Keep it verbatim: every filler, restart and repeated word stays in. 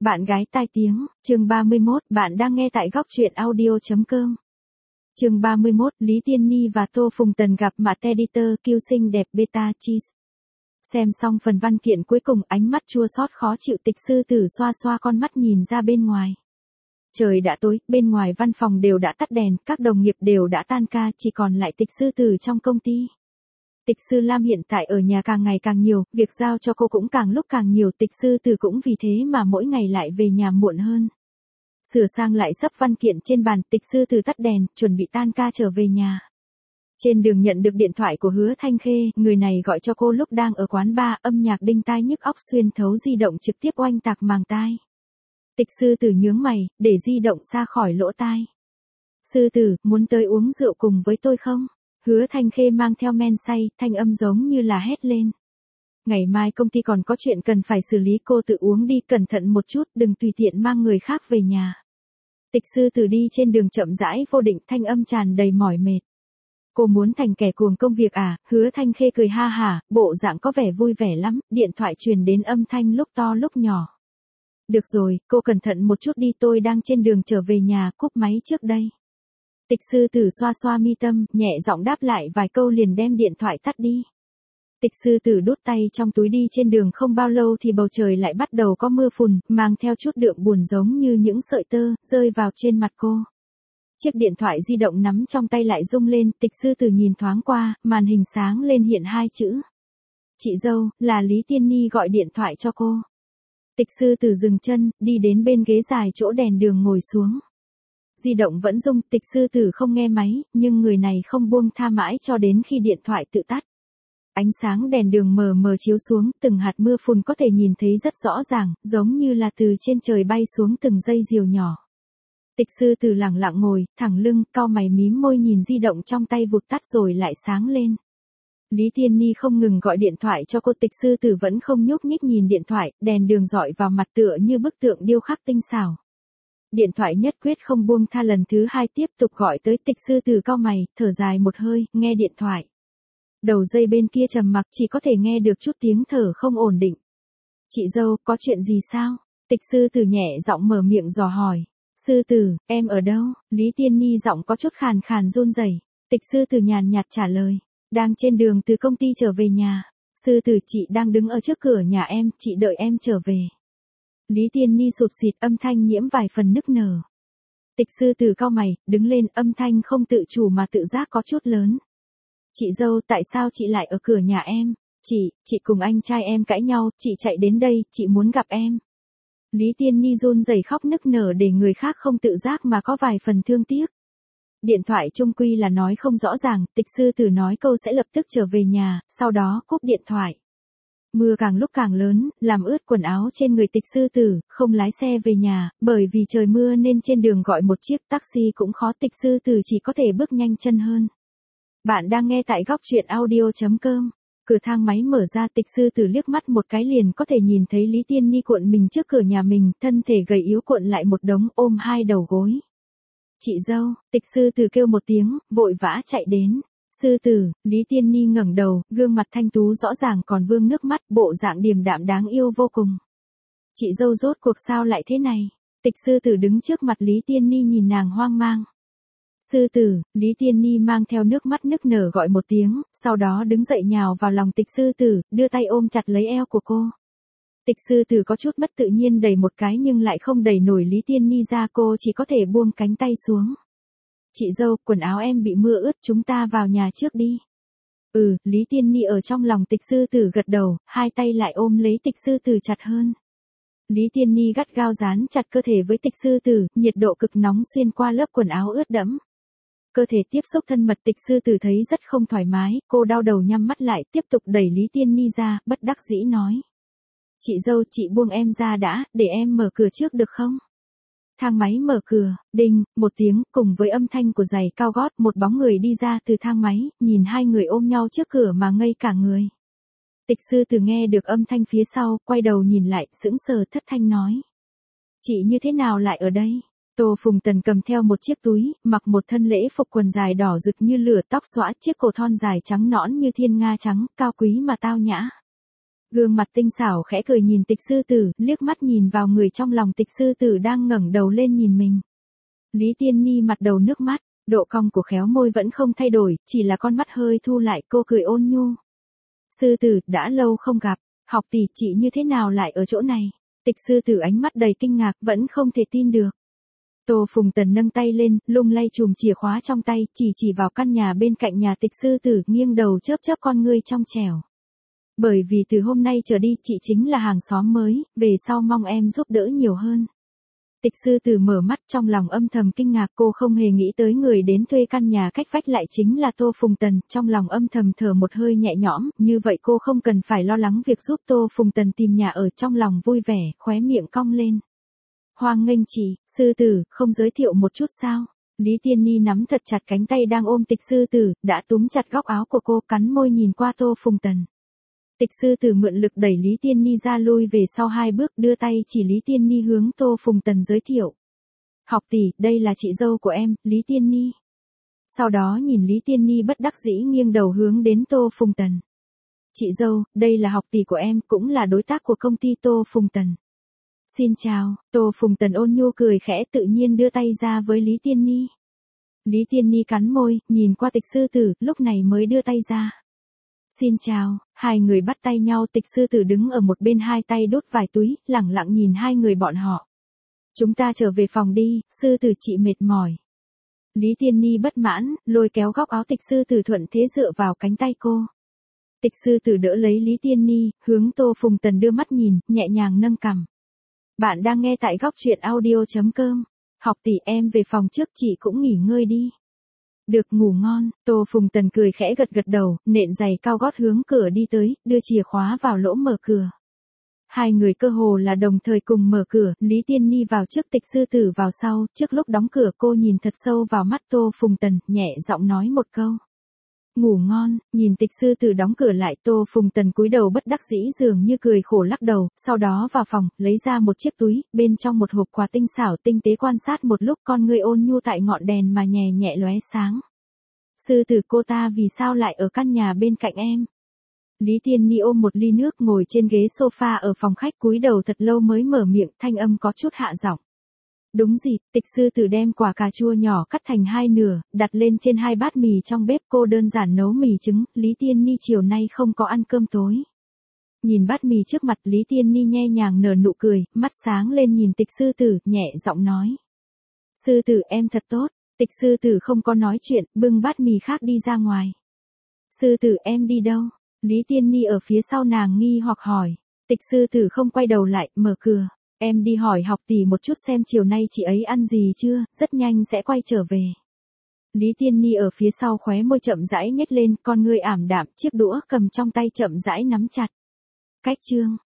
Bạn gái tai tiếng, chương ba mươi mốt, bạn đang nghe tại góc truyện audio.com. Chương ba mươi mốt, Lý Tiên Ni và Tô Phùng Tần gặp mặt editor Kiêu xinh đẹp beta cheese. Xem xong phần văn kiện cuối cùng, ánh mắt chua xót khó chịu Tịch Sư Tử xoa xoa con mắt nhìn ra bên ngoài. Trời đã tối, bên ngoài văn phòng đều đã tắt đèn, các đồng nghiệp đều đã tan ca, chỉ còn lại Tịch Sư Tử trong công ty. Tịch Sư Lam hiện tại ở nhà càng ngày càng nhiều, việc giao cho cô cũng càng lúc càng nhiều, Tịch Sư Tử cũng vì thế mà mỗi ngày lại về nhà muộn hơn. Sửa sang lại sấp văn kiện trên bàn, Tịch Sư Tử tắt đèn, chuẩn bị tan ca trở về nhà. Trên đường nhận được điện thoại của Hứa Thanh Khê, người này gọi cho cô lúc đang ở quán bar, âm nhạc đinh tai nhức óc xuyên thấu di động trực tiếp oanh tạc màng tai. Tịch Sư Tử nhướng mày, để di động xa khỏi lỗ tai. Sư Tử, muốn tới uống rượu cùng với tôi không? Hứa Thanh Khê mang theo men say, thanh âm giống như là hét lên. Ngày mai công ty còn có chuyện cần phải xử lý, cô tự uống đi, cẩn thận một chút, đừng tùy tiện mang người khác về nhà. Tịch Sư Tử đi trên đường chậm rãi vô định, thanh âm tràn đầy mỏi mệt. Cô muốn thành kẻ cuồng công việc à? Hứa Thanh Khê cười ha hả, bộ dạng có vẻ vui vẻ lắm, điện thoại truyền đến âm thanh lúc to lúc nhỏ. Được rồi, cô cẩn thận một chút đi, tôi đang trên đường trở về nhà, cúp máy trước đây. Tịch Sư Tử xoa xoa mi tâm, nhẹ giọng đáp lại vài câu liền đem điện thoại tắt đi. Tịch Sư Tử đút tay trong túi đi trên đường, không bao lâu thì bầu trời lại bắt đầu có mưa phùn, mang theo chút đượm buồn giống như những sợi tơ, rơi vào trên mặt cô. Chiếc điện thoại di động nắm trong tay lại rung lên, Tịch Sư Tử nhìn thoáng qua, màn hình sáng lên hiện hai chữ. Chị dâu, là Lý Tiên Ni gọi điện thoại cho cô. Tịch Sư Tử dừng chân, đi đến bên ghế dài chỗ đèn đường ngồi xuống. Di động vẫn rung, Tịch Sư Tử không nghe máy, nhưng người này không buông tha mãi cho đến khi điện thoại tự tắt. Ánh sáng đèn đường mờ mờ chiếu xuống, từng hạt mưa phùn có thể nhìn thấy rất rõ ràng, giống như là từ trên trời bay xuống từng dây diều nhỏ. Tịch Sư Tử lặng lặng ngồi, thẳng lưng, cau mày mím môi nhìn di động trong tay vụt tắt rồi lại sáng lên. Lý Tiên Ni không ngừng gọi điện thoại cho cô, Tịch Sư Tử vẫn không nhúc nhích nhìn điện thoại, đèn đường rọi vào mặt tựa như bức tượng điêu khắc tinh xảo. Điện thoại nhất quyết không buông tha, lần thứ hai tiếp tục gọi tới, Tịch Sư Tử cau mày, thở dài một hơi, nghe điện thoại. Đầu dây bên kia trầm mặc, chỉ có thể nghe được chút tiếng thở không ổn định. Chị dâu, có chuyện gì sao? Tịch Sư Tử nhẹ giọng mở miệng dò hỏi. Sư Tử, em ở đâu? Lý Tiên Ni giọng có chút khàn khàn run rẩy. Tịch Sư Tử nhàn nhạt trả lời. Đang trên đường từ công ty trở về nhà. Sư Tử, chị đang đứng ở trước cửa nhà em, chị đợi em trở về. Lý Tiên Ni sụt sịt, âm thanh nhiễm vài phần nức nở. Tịch Sư Tử cau mày, đứng lên, âm thanh không tự chủ mà tự giác có chút lớn. Chị dâu, tại sao chị lại ở cửa nhà em? Chị, chị cùng anh trai em cãi nhau, chị chạy đến đây, chị muốn gặp em. Lý Tiên Ni run rẩy khóc nức nở để người khác không tự giác mà có vài phần thương tiếc. Điện thoại chung quy là nói không rõ ràng, Tịch Sư Tử nói câu sẽ lập tức trở về nhà, sau đó cúp điện thoại. Mưa càng lúc càng lớn, làm ướt quần áo trên người Tịch Sư Tử, không lái xe về nhà, bởi vì trời mưa nên trên đường gọi một chiếc taxi cũng khó, Tịch Sư Tử chỉ có thể bước nhanh chân hơn. Bạn đang nghe tại góc truyện audio.com. Cửa thang máy mở ra, Tịch Sư Tử liếc mắt một cái liền có thể nhìn thấy Lý Tiên Ni cuộn mình trước cửa nhà mình, thân thể gầy yếu cuộn lại một đống, ôm hai đầu gối. Chị dâu, Tịch Sư Tử kêu một tiếng, vội vã chạy đến. Sư Tử, Lý Tiên Ni ngẩng đầu, gương mặt thanh tú rõ ràng còn vương nước mắt, bộ dạng điềm đạm đáng yêu vô cùng. Chị dâu rốt cuộc sao lại thế này? Tịch Sư Tử đứng trước mặt Lý Tiên Ni nhìn nàng hoang mang. Sư Tử, Lý Tiên Ni mang theo nước mắt nức nở gọi một tiếng, sau đó đứng dậy nhào vào lòng Tịch Sư Tử, đưa tay ôm chặt lấy eo của cô. Tịch Sư Tử có chút mất tự nhiên đẩy một cái nhưng lại không đẩy nổi Lý Tiên Ni ra, cô chỉ có thể buông cánh tay xuống. Chị dâu, quần áo em bị mưa ướt, chúng ta vào nhà trước đi. Ừ, Lý Tiên Ni ở trong lòng Tịch Sư Tử gật đầu, hai tay lại ôm lấy Tịch Sư Tử chặt hơn. Lý Tiên Ni gắt gao dán chặt cơ thể với Tịch Sư Tử, nhiệt độ cực nóng xuyên qua lớp quần áo ướt đẫm. Cơ thể tiếp xúc thân mật, Tịch Sư Tử thấy rất không thoải mái, cô đau đầu nhắm mắt lại, tiếp tục đẩy Lý Tiên Ni ra, bất đắc dĩ nói. Chị dâu, chị buông em ra đã, để em mở cửa trước được không? Thang máy mở cửa, đinh, một tiếng, cùng với âm thanh của giày cao gót, một bóng người đi ra từ thang máy, nhìn hai người ôm nhau trước cửa mà ngây cả người. Tịch Sư Tử nghe được âm thanh phía sau, quay đầu nhìn lại, sững sờ thất thanh nói. Chị như thế nào lại ở đây? Tô Phùng Tần cầm theo một chiếc túi, mặc một thân lễ phục quần dài đỏ rực như lửa, tóc xõa, chiếc cổ thon dài trắng nõn như thiên nga trắng, cao quý mà tao nhã. Gương mặt tinh xảo khẽ cười nhìn Tịch Sư Tử, liếc mắt nhìn vào người trong lòng Tịch Sư Tử đang ngẩng đầu lên nhìn mình. Lý Tiên Ni mặt đầu nước mắt, độ cong của khéo môi vẫn không thay đổi, chỉ là con mắt hơi thu lại, cô cười ôn nhu. Sư Tử, đã lâu không gặp, học tỷ, chị như thế nào lại ở chỗ này? Tịch Sư Tử ánh mắt đầy kinh ngạc, vẫn không thể tin được. Tô Phùng Tần nâng tay lên, lung lay chùm chìa khóa trong tay, chỉ chỉ vào căn nhà bên cạnh nhà Tịch Sư Tử, nghiêng đầu chớp chớp con ngươi trong trẻo. Bởi vì từ hôm nay trở đi chị chính là hàng xóm mới, về sau mong em giúp đỡ nhiều hơn. Tịch Sư Tử mở mắt, trong lòng âm thầm kinh ngạc, cô không hề nghĩ tới người đến thuê căn nhà cách vách lại chính là Tô Phùng Tần, trong lòng âm thầm thở một hơi nhẹ nhõm, như vậy cô không cần phải lo lắng việc giúp Tô Phùng Tần tìm nhà ở, trong lòng vui vẻ, khóe miệng cong lên. Hoan nghênh chị, Sư Tử, không giới thiệu một chút sao? Lý Tiên Ni nắm thật chặt cánh tay đang ôm Tịch Sư Tử, đã túm chặt góc áo của cô, cắn môi nhìn qua Tô Phùng Tần. Tịch Sư Tử mượn lực đẩy Lý Tiên Ni ra lui về sau hai bước, đưa tay chỉ Lý Tiên Ni hướng Tô Phùng Tần giới thiệu. Học tỷ, đây là chị dâu của em, Lý Tiên Ni. Sau đó nhìn Lý Tiên Ni bất đắc dĩ nghiêng đầu hướng đến Tô Phùng Tần. Chị dâu, đây là học tỷ của em, cũng là đối tác của công ty Tô Phùng Tần. Xin chào, Tô Phùng Tần ôn nhu cười khẽ, tự nhiên đưa tay ra với Lý Tiên Ni. Lý Tiên Ni cắn môi, nhìn qua Tịch Sư Tử, lúc này mới đưa tay ra. Xin chào, hai người bắt tay nhau, Tịch Sư Tử đứng ở một bên hai tay đút vài túi, lẳng lặng nhìn hai người bọn họ. Chúng ta trở về phòng đi, Sư Tử chị mệt mỏi. Lý Tiên Ni bất mãn, lôi kéo góc áo Tịch Sư Tử thuận thế dựa vào cánh tay cô. Tịch Sư Tử đỡ lấy Lý Tiên Ni, hướng Tô Phùng Tần đưa mắt nhìn, nhẹ nhàng nâng cằm. Bạn đang nghe tại góc truyện audio.com. Học tỷ, em về phòng trước, chị cũng nghỉ ngơi đi. Được, ngủ ngon. Tô Phùng Tần cười khẽ gật gật đầu, nện giày cao gót hướng cửa đi tới, đưa chìa khóa vào lỗ mở cửa. Hai người cơ hồ là đồng thời cùng mở cửa, Lý Tiên Ni vào trước, Tịch Sư Tử vào sau, trước lúc đóng cửa cô nhìn thật sâu vào mắt Tô Phùng Tần, nhẹ giọng nói một câu. Ngủ ngon. Nhìn Tịch Sư Tử đóng cửa lại, Tô Phùng Tần cúi đầu bất đắc dĩ dường như cười khổ lắc đầu, sau đó vào phòng, lấy ra một chiếc túi, bên trong một hộp quà tinh xảo, tinh tế quan sát một lúc, con ngươi ôn nhu tại ngọn đèn mà nhẹ nhẹ lóe sáng. Sư Tử, cô ta vì sao lại ở căn nhà bên cạnh em? Lý Tiên Ni ôm một ly nước, ngồi trên ghế sofa ở phòng khách, cúi đầu thật lâu mới mở miệng, thanh âm có chút hạ giọng. Đúng dịp, Tịch Sư Tử đem quả cà chua nhỏ cắt thành hai nửa, đặt lên trên hai bát mì trong bếp, cô đơn giản nấu mì trứng. Lý Tiên Ni chiều nay không có ăn cơm tối. Nhìn bát mì trước mặt, Lý Tiên Ni nhẹ nhàng nở nụ cười, mắt sáng lên nhìn Tịch Sư Tử, nhẹ giọng nói. Sư Tử, em thật tốt. Tịch Sư Tử không có nói chuyện, bưng bát mì khác đi ra ngoài. Sư Tử, em đi đâu? Lý Tiên Ni ở phía sau nàng nghi hoặc hỏi. Tịch Sư Tử không quay đầu lại, mở cửa. Em đi hỏi học tỷ một chút xem chiều nay chị ấy ăn gì chưa, rất nhanh sẽ quay trở về. Lý Tiên Ni ở phía sau khóe môi chậm rãi nhếch lên, con ngươi ảm đạm, chiếc đũa cầm trong tay chậm rãi nắm chặt. Cách chương.